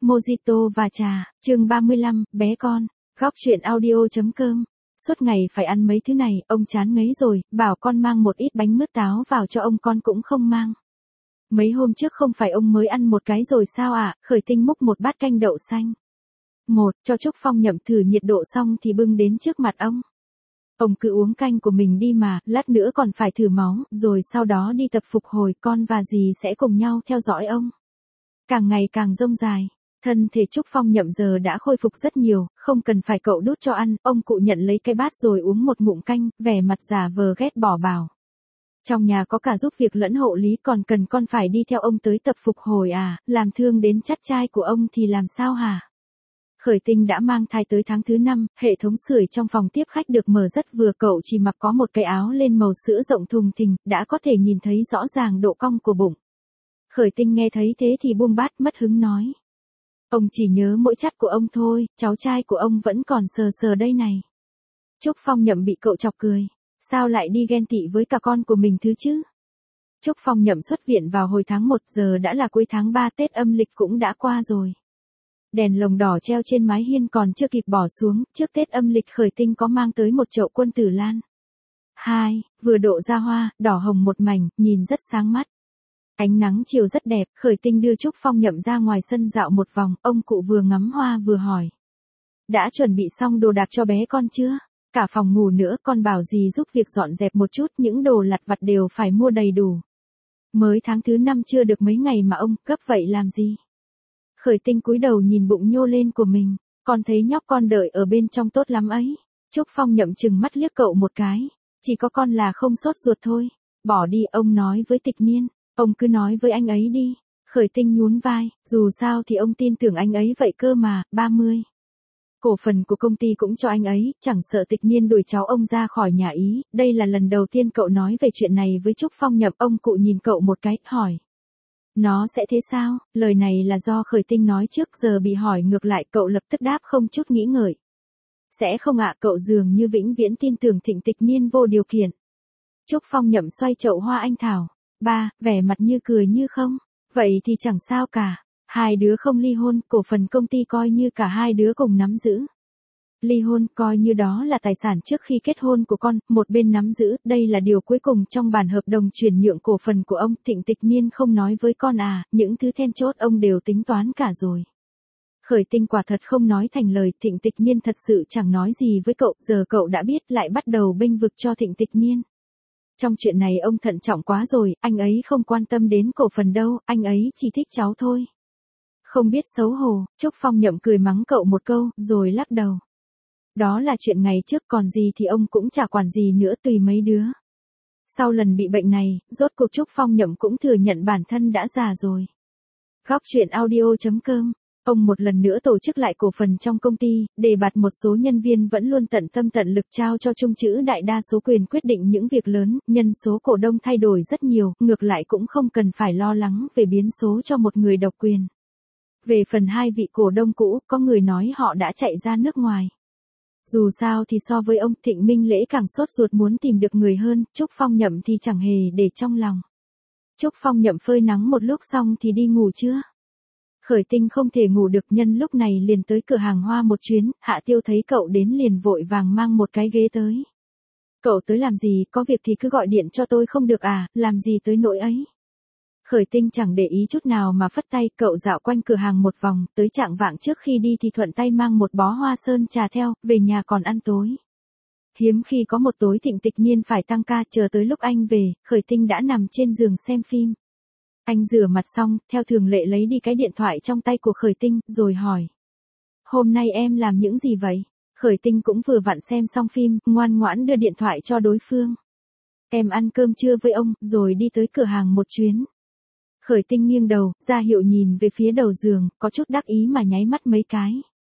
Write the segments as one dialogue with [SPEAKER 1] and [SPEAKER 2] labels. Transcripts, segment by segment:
[SPEAKER 1] Mojito và trà, chương 35, bé con, góc truyện audio.com. Suốt ngày phải ăn mấy thứ này, ông chán ngấy rồi, bảo con mang một ít bánh mứt táo vào cho ông, con cũng không mang. Mấy hôm trước không phải ông mới ăn một cái rồi sao ạ? Khởi Tinh múc một bát canh đậu xanh. Cho Trúc Phong nhậm thử nhiệt độ xong thì bưng đến trước mặt ông. Ông cứ uống canh của mình đi mà, lát nữa còn phải thử máu, rồi sau đó đi tập phục hồi, con và dì sẽ cùng nhau theo dõi ông. Càng ngày càng dông dài, thân thể Trúc Phong nhậm giờ đã khôi phục rất nhiều, không cần phải cậu đút cho ăn, ông cụ nhận lấy cái bát rồi uống một ngụm canh, vẻ mặt giả vờ ghét bỏ bảo. Trong nhà có cả giúp việc lẫn hộ lý, còn cần con phải đi theo ông tới tập phục hồi à, làm thương đến chắt trai của ông thì làm sao hả? Khởi Tinh đã mang thai tới tháng thứ 5, hệ thống sưởi trong phòng tiếp khách được mở rất vừa, cậu chỉ mặc có một cái áo lên màu sữa rộng thùng thình, đã có thể nhìn thấy rõ ràng độ cong của bụng. Khởi Tinh nghe thấy thế thì buông bát mất hứng nói. Ông chỉ nhớ mỗi chắt của ông thôi, cháu trai của ông vẫn còn sờ sờ đây này. Trúc Phong nhậm bị cậu chọc cười. Sao lại đi ghen tị với cả con của mình thứ chứ? Trúc Phong nhậm xuất viện vào hồi tháng 1, giờ đã là cuối tháng 3, Tết âm lịch cũng đã qua rồi. Đèn lồng đỏ treo trên mái hiên còn chưa kịp bỏ xuống, trước Tết âm lịch Khởi Tinh có mang tới một chậu quân tử lan. Vừa độ ra hoa, đỏ hồng một mảnh, nhìn rất sáng mắt. Ánh nắng chiều rất đẹp, Khởi Tinh đưa Trúc Phong nhậm ra ngoài sân dạo một vòng, ông cụ vừa ngắm hoa vừa hỏi. Đã chuẩn bị xong đồ đạc cho bé con chưa? Cả phòng ngủ nữa, con bảo dì giúp việc dọn dẹp một chút, những đồ lặt vặt đều phải mua đầy đủ. Mới tháng thứ 5 chưa được mấy ngày mà ông gấp vậy làm gì? Khởi Tinh cúi đầu nhìn bụng nhô lên của mình, con thấy nhóc con đợi ở bên trong tốt lắm ấy. Trúc Phong nhậm chừng mắt liếc cậu một cái, chỉ có con là không sốt ruột thôi. Bỏ đi, ông nói với Tịch Niên, ông cứ nói với anh ấy đi. Khởi Tinh nhún vai, dù sao thì ông tin tưởng anh ấy vậy cơ mà. 30. Cổ phần của công ty cũng cho anh ấy, chẳng sợ Tịch Niên đuổi cháu ông ra khỏi nhà ý. Đây là lần đầu tiên cậu nói về chuyện này với Trúc Phong nhậm. Ông cụ nhìn cậu một cái, hỏi. Nó sẽ thế sao? Lời này là do Khởi Tinh nói trước, giờ bị hỏi ngược lại cậu lập tức đáp không chút nghĩ ngợi. Sẽ không ạ, cậu dường như vĩnh viễn tin tưởng Thịnh Tịch Niên vô điều kiện. Trúc Phong nhậm xoay chậu hoa anh thảo. Vẻ mặt như cười như không. Vậy thì chẳng sao cả. Hai đứa không ly hôn, cổ phần công ty coi như cả hai đứa cùng nắm giữ. Ly hôn, coi như đó là tài sản trước khi kết hôn của con, một bên nắm giữ, đây là điều cuối cùng trong bản hợp đồng chuyển nhượng cổ phần của ông. Thịnh Tịch Niên không nói với con à, những thứ then chốt ông đều tính toán cả rồi. Khởi Tinh quả thật không nói thành lời, Thịnh Tịch Niên thật sự chẳng nói gì với cậu, giờ cậu đã biết lại bắt đầu bênh vực cho Thịnh Tịch Niên. Trong chuyện này ông thận trọng quá rồi, anh ấy không quan tâm đến cổ phần đâu, anh ấy chỉ thích cháu thôi. Không biết xấu hổ, Trúc Phong nhậm cười mắng cậu một câu, rồi lắc đầu. Đó là chuyện ngày trước, còn gì thì ông cũng chả quản gì nữa, tùy mấy đứa. Sau lần bị bệnh này, rốt cuộc Trúc Phong nhậm cũng thừa nhận bản thân đã già rồi. Góc truyện audio.com. Ông một lần nữa tổ chức lại cổ phần trong công ty, đề bạt một số nhân viên vẫn luôn tận tâm tận lực trao cho Trung Chữ đại đa số quyền quyết định những việc lớn, nhân số cổ đông thay đổi rất nhiều, ngược lại cũng không cần phải lo lắng về biến số cho một người độc quyền. Về phần hai vị cổ đông cũ, có người nói họ đã chạy ra nước ngoài. Dù sao thì so với ông, Thịnh Minh Lễ càng sốt ruột muốn tìm được người hơn, Trúc Phong nhậm thì chẳng hề để trong lòng. Trúc Phong nhậm phơi nắng một lúc xong thì đi ngủ chưa? Khởi Tinh không thể ngủ được, nhân lúc này liền tới cửa hàng hoa một chuyến, Hạ Tiêu thấy cậu đến liền vội vàng mang một cái ghế tới. Cậu tới làm gì, có việc thì cứ gọi điện cho tôi không được à, làm gì tới nỗi ấy. Khởi Tinh chẳng để ý chút nào mà phất tay, cậu dạo quanh cửa hàng một vòng, tới chạng vạng trước khi đi thì thuận tay mang một bó hoa sơn trà theo, về nhà còn ăn tối. Hiếm khi có một tối Thịnh Tịch Niên phải tăng ca, chờ tới lúc anh về, Khởi Tinh đã nằm trên giường xem phim. Anh rửa mặt xong, theo thường lệ lấy đi cái điện thoại trong tay của Khởi Tinh, rồi hỏi. Hôm nay em làm những gì vậy? Khởi Tinh cũng vừa vặn xem xong phim, ngoan ngoãn đưa điện thoại cho đối phương. Em ăn cơm trưa với ông, rồi đi tới cửa hàng một chuyến. Khởi Tinh nghiêng đầu, ra hiệu nhìn về phía đầu giường, có chút đắc ý mà nháy mắt mấy cái.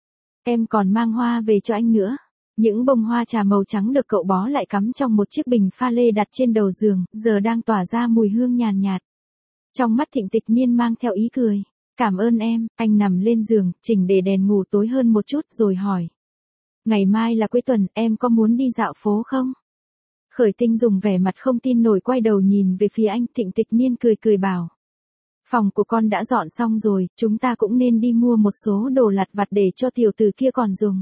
[SPEAKER 1] Em còn mang hoa về cho anh nữa. Những bông hoa trà màu trắng được cậu bó lại cắm trong một chiếc bình pha lê đặt trên đầu giường, giờ đang tỏa ra mùi hương nhàn nhạt. Trong mắt Thịnh Tịch Niên mang theo ý cười. Cảm ơn em, anh nằm lên giường, chỉnh để đèn ngủ tối hơn một chút rồi hỏi. Ngày mai là cuối tuần, em có muốn đi dạo phố không? Khởi Tinh dùng vẻ mặt không tin nổi quay đầu nhìn về phía anh, Thịnh Tịch Niên cười cười bảo. Phòng của con đã dọn xong rồi, chúng ta cũng nên đi mua một số đồ lặt vặt để cho tiểu tử kia còn dùng.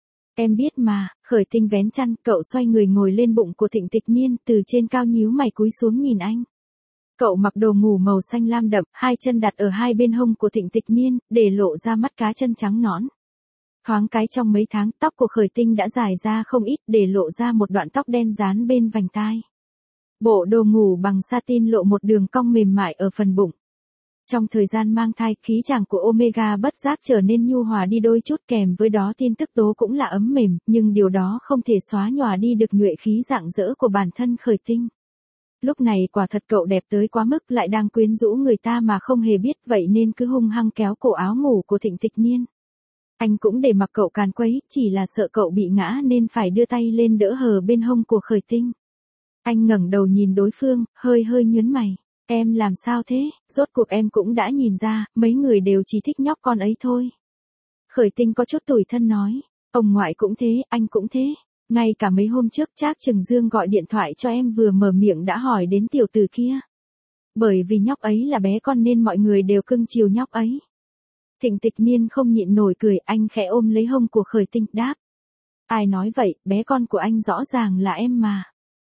[SPEAKER 1] Em biết mà, Khởi Tinh vén chăn, cậu xoay người ngồi lên bụng của Thịnh Tịch Niên, từ trên cao nhíu mày cúi xuống nhìn anh. Cậu mặc đồ ngủ màu xanh lam đậm, hai chân đặt ở hai bên hông của Thịnh Tịch Niên, để lộ ra mắt cá chân trắng nõn. Thoáng cái trong mấy tháng, tóc của Khởi Tinh đã dài ra không ít, để lộ ra một đoạn tóc đen dán bên vành tai. Bộ đồ ngủ bằng satin lộ một đường cong mềm mại ở phần bụng. Trong thời gian mang thai, khí chàng của Omega bất giác trở nên nhu hòa đi đôi chút, kèm với đó tin tức tố cũng là ấm mềm, nhưng điều đó không thể xóa nhòa đi được nhuệ khí rạng rỡ của bản thân Khởi Tinh. Lúc này quả thật cậu đẹp tới quá mức, lại đang quyến rũ người ta mà không hề biết, vậy nên cứ hung hăng kéo cổ áo ngủ của Thịnh Tịch Niên. Anh cũng để mặc cậu càn quấy, chỉ là sợ cậu bị ngã nên phải đưa tay lên đỡ hờ bên hông của Khởi Tinh. Anh ngẩng đầu nhìn đối phương, hơi nhướng mày. Em làm sao thế, rốt cuộc em cũng đã nhìn ra, mấy người đều chỉ thích nhóc con ấy thôi. Khởi Tinh có chút tủi thân nói, ông ngoại cũng thế, anh cũng thế. Ngay cả mấy hôm trước Trác Trừng Dương gọi điện thoại cho em vừa mở miệng đã hỏi đến tiểu tử kia. Bởi vì nhóc ấy là bé con nên mọi người đều cưng chiều nhóc ấy. Thịnh Tịch Niên không nhịn nổi cười, anh khẽ ôm lấy hông của Khởi Tinh, đáp. Ai nói vậy, bé con của anh rõ ràng là em mà.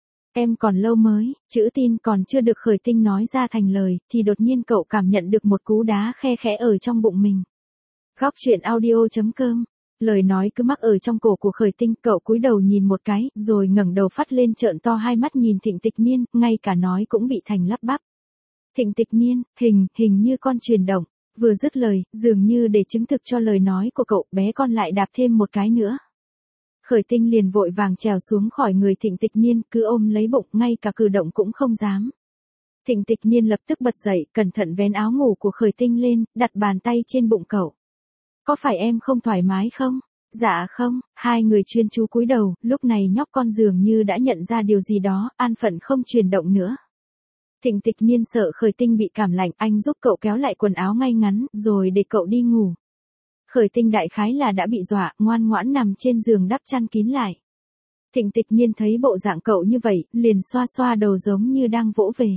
[SPEAKER 1] Em còn lâu mới, chữ tin còn chưa được Khởi Tinh nói ra thành lời, thì đột nhiên cậu cảm nhận được một cú đá khe khẽ ở trong bụng mình. Góc truyện audio.com. Lời nói cứ mắc ở trong cổ của Khởi Tinh, cậu cúi đầu nhìn một cái, rồi ngẩng đầu phát lên trợn to hai mắt nhìn Thịnh Tịch Niên, ngay cả nói cũng bị thành lắp bắp. Thịnh Tịch Niên, hình như con chuyển động. Vừa dứt lời, dường như để chứng thực cho lời nói của cậu, bé con lại đạp thêm một cái nữa. Khởi Tinh liền vội vàng trèo xuống khỏi người Thịnh Tịch Niên, cứ ôm lấy bụng, ngay cả cử động cũng không dám. Thịnh Tịch Niên lập tức bật dậy, cẩn thận vén áo ngủ của Khởi Tinh lên, đặt bàn tay trên bụng cậu. Có phải em không thoải mái không? Dạ không, hai người chuyên chú cúi đầu, lúc này nhóc con dường như đã nhận ra điều gì đó, an phận không chuyển động nữa. Thịnh Tịch Niên sợ Khởi Tinh bị cảm lạnh, anh giúp cậu kéo lại quần áo ngay ngắn, rồi để cậu đi ngủ. Khởi Tinh đại khái là đã bị dọa, ngoan ngoãn nằm trên giường đắp chăn kín lại. Thịnh Tịch Niên thấy bộ dạng cậu như vậy, liền xoa xoa đầu giống như đang vỗ về.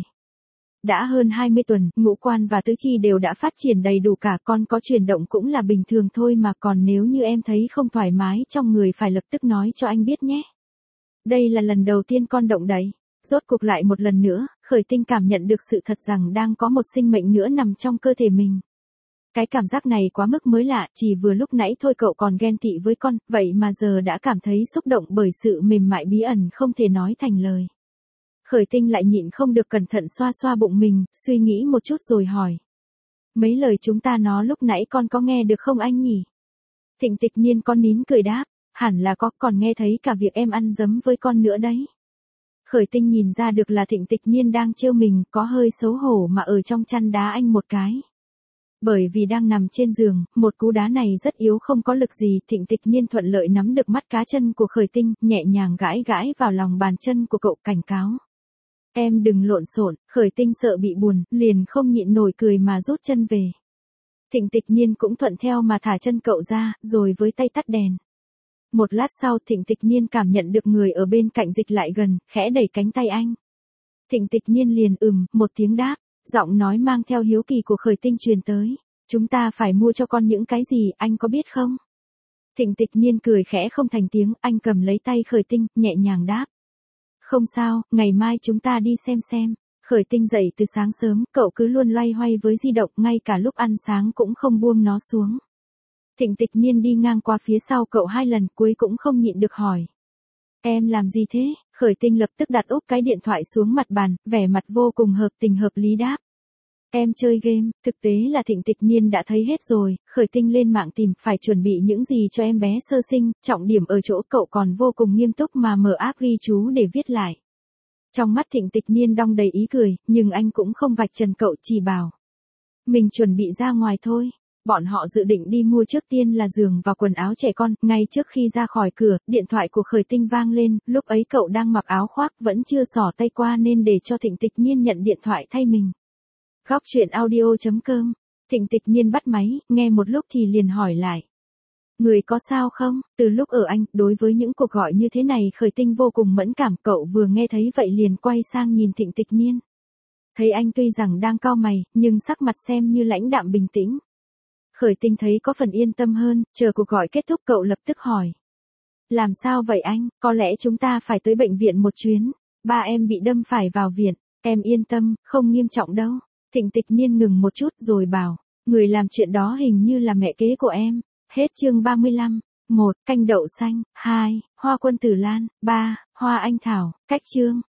[SPEAKER 1] Đã hơn 20 tuần, ngũ quan và tứ chi đều đã phát triển đầy đủ cả, con có chuyển động cũng là bình thường thôi mà, còn nếu như em thấy không thoải mái trong người phải lập tức nói cho anh biết nhé. Đây là lần đầu tiên con động đậy. Rốt cuộc lại một lần nữa, Khởi Tinh cảm nhận được sự thật rằng đang có một sinh mệnh nữa nằm trong cơ thể mình. Cái cảm giác này quá mức mới lạ, chỉ vừa lúc nãy thôi cậu còn ghen tị với con, vậy mà giờ đã cảm thấy xúc động bởi sự mềm mại bí ẩn không thể nói thành lời. Khởi Tinh lại nhịn không được cẩn thận xoa xoa bụng mình, suy nghĩ một chút rồi hỏi. Mấy lời chúng ta nói lúc nãy con có nghe được không anh nhỉ? Thịnh Tịch Niên con nín cười đáp, hẳn là có, còn nghe thấy cả việc em ăn dấm với con nữa đấy. Khởi Tinh nhìn ra được là Thịnh Tịch Niên đang trêu mình, có hơi xấu hổ mà ở trong chăn đá anh một cái. Bởi vì đang nằm trên giường, một cú đá này rất yếu không có lực gì, Thịnh Tịch Niên thuận lợi nắm được mắt cá chân của Khởi Tinh, nhẹ nhàng gãi gãi vào lòng bàn chân của cậu, cảnh cáo. Em đừng lộn xộn. Khởi Tinh sợ bị buồn, liền không nhịn nổi cười mà rút chân về. Thịnh Tịch Niên cũng thuận theo mà thả chân cậu ra, rồi với tay tắt đèn. Một lát sau Thịnh Tịch Niên cảm nhận được người ở bên cạnh dịch lại gần, khẽ đẩy cánh tay anh. Thịnh Tịch Niên liền một tiếng đáp, giọng nói mang theo hiếu kỳ của Khởi Tinh truyền tới. Chúng ta phải mua cho con những cái gì, anh có biết không? Thịnh Tịch Niên cười khẽ không thành tiếng, anh cầm lấy tay Khởi Tinh, nhẹ nhàng đáp. Không sao, ngày mai chúng ta đi xem. Khởi Tinh dậy từ sáng sớm, cậu cứ luôn loay hoay với di động, ngay cả lúc ăn sáng cũng không buông nó xuống. Thịnh Tịch Niên đi ngang qua phía sau cậu 2 lần, cuối cũng không nhịn được hỏi. Em làm gì thế? Khởi Tinh lập tức đặt úp cái điện thoại xuống mặt bàn, vẻ mặt vô cùng hợp tình hợp lý đáp. Em chơi game. Thực tế là Thịnh Tịch Niên đã thấy hết rồi, Khởi Tinh lên mạng tìm phải chuẩn bị những gì cho em bé sơ sinh, trọng điểm ở chỗ cậu còn vô cùng nghiêm túc mà mở app ghi chú để viết lại. Trong mắt Thịnh Tịch Niên đong đầy ý cười, nhưng anh cũng không vạch trần cậu, chỉ bảo. Mình chuẩn bị ra ngoài thôi. Bọn họ dự định đi mua trước tiên là giường và quần áo trẻ con, ngay trước khi ra khỏi cửa, điện thoại của Khởi Tinh vang lên, lúc ấy cậu đang mặc áo khoác vẫn chưa xỏ tay qua nên để cho Thịnh Tịch Niên nhận điện thoại thay mình. Góc truyện audio.com. Thịnh Tịch Niên bắt máy, nghe một lúc thì liền hỏi lại. Người có sao không? Từ lúc ở Anh, đối với những cuộc gọi như thế này Khởi Tinh vô cùng mẫn cảm, cậu vừa nghe thấy vậy liền quay sang nhìn Thịnh Tịch Niên. Thấy anh tuy rằng đang cau mày, nhưng sắc mặt xem như lãnh đạm bình tĩnh. Khởi Tinh thấy có phần yên tâm hơn, chờ cuộc gọi kết thúc cậu lập tức hỏi. Làm sao vậy anh, có lẽ chúng ta phải tới bệnh viện một chuyến. Ba em bị đâm phải vào viện, em yên tâm, không nghiêm trọng đâu. Thịnh Tịch Nhiên ngừng một chút rồi bảo, người làm chuyện đó hình như là mẹ kế của em. Hết chương 35. 1. Canh đậu xanh. 2. Hoa quân tử lan. 3. Hoa anh thảo. Cách chương.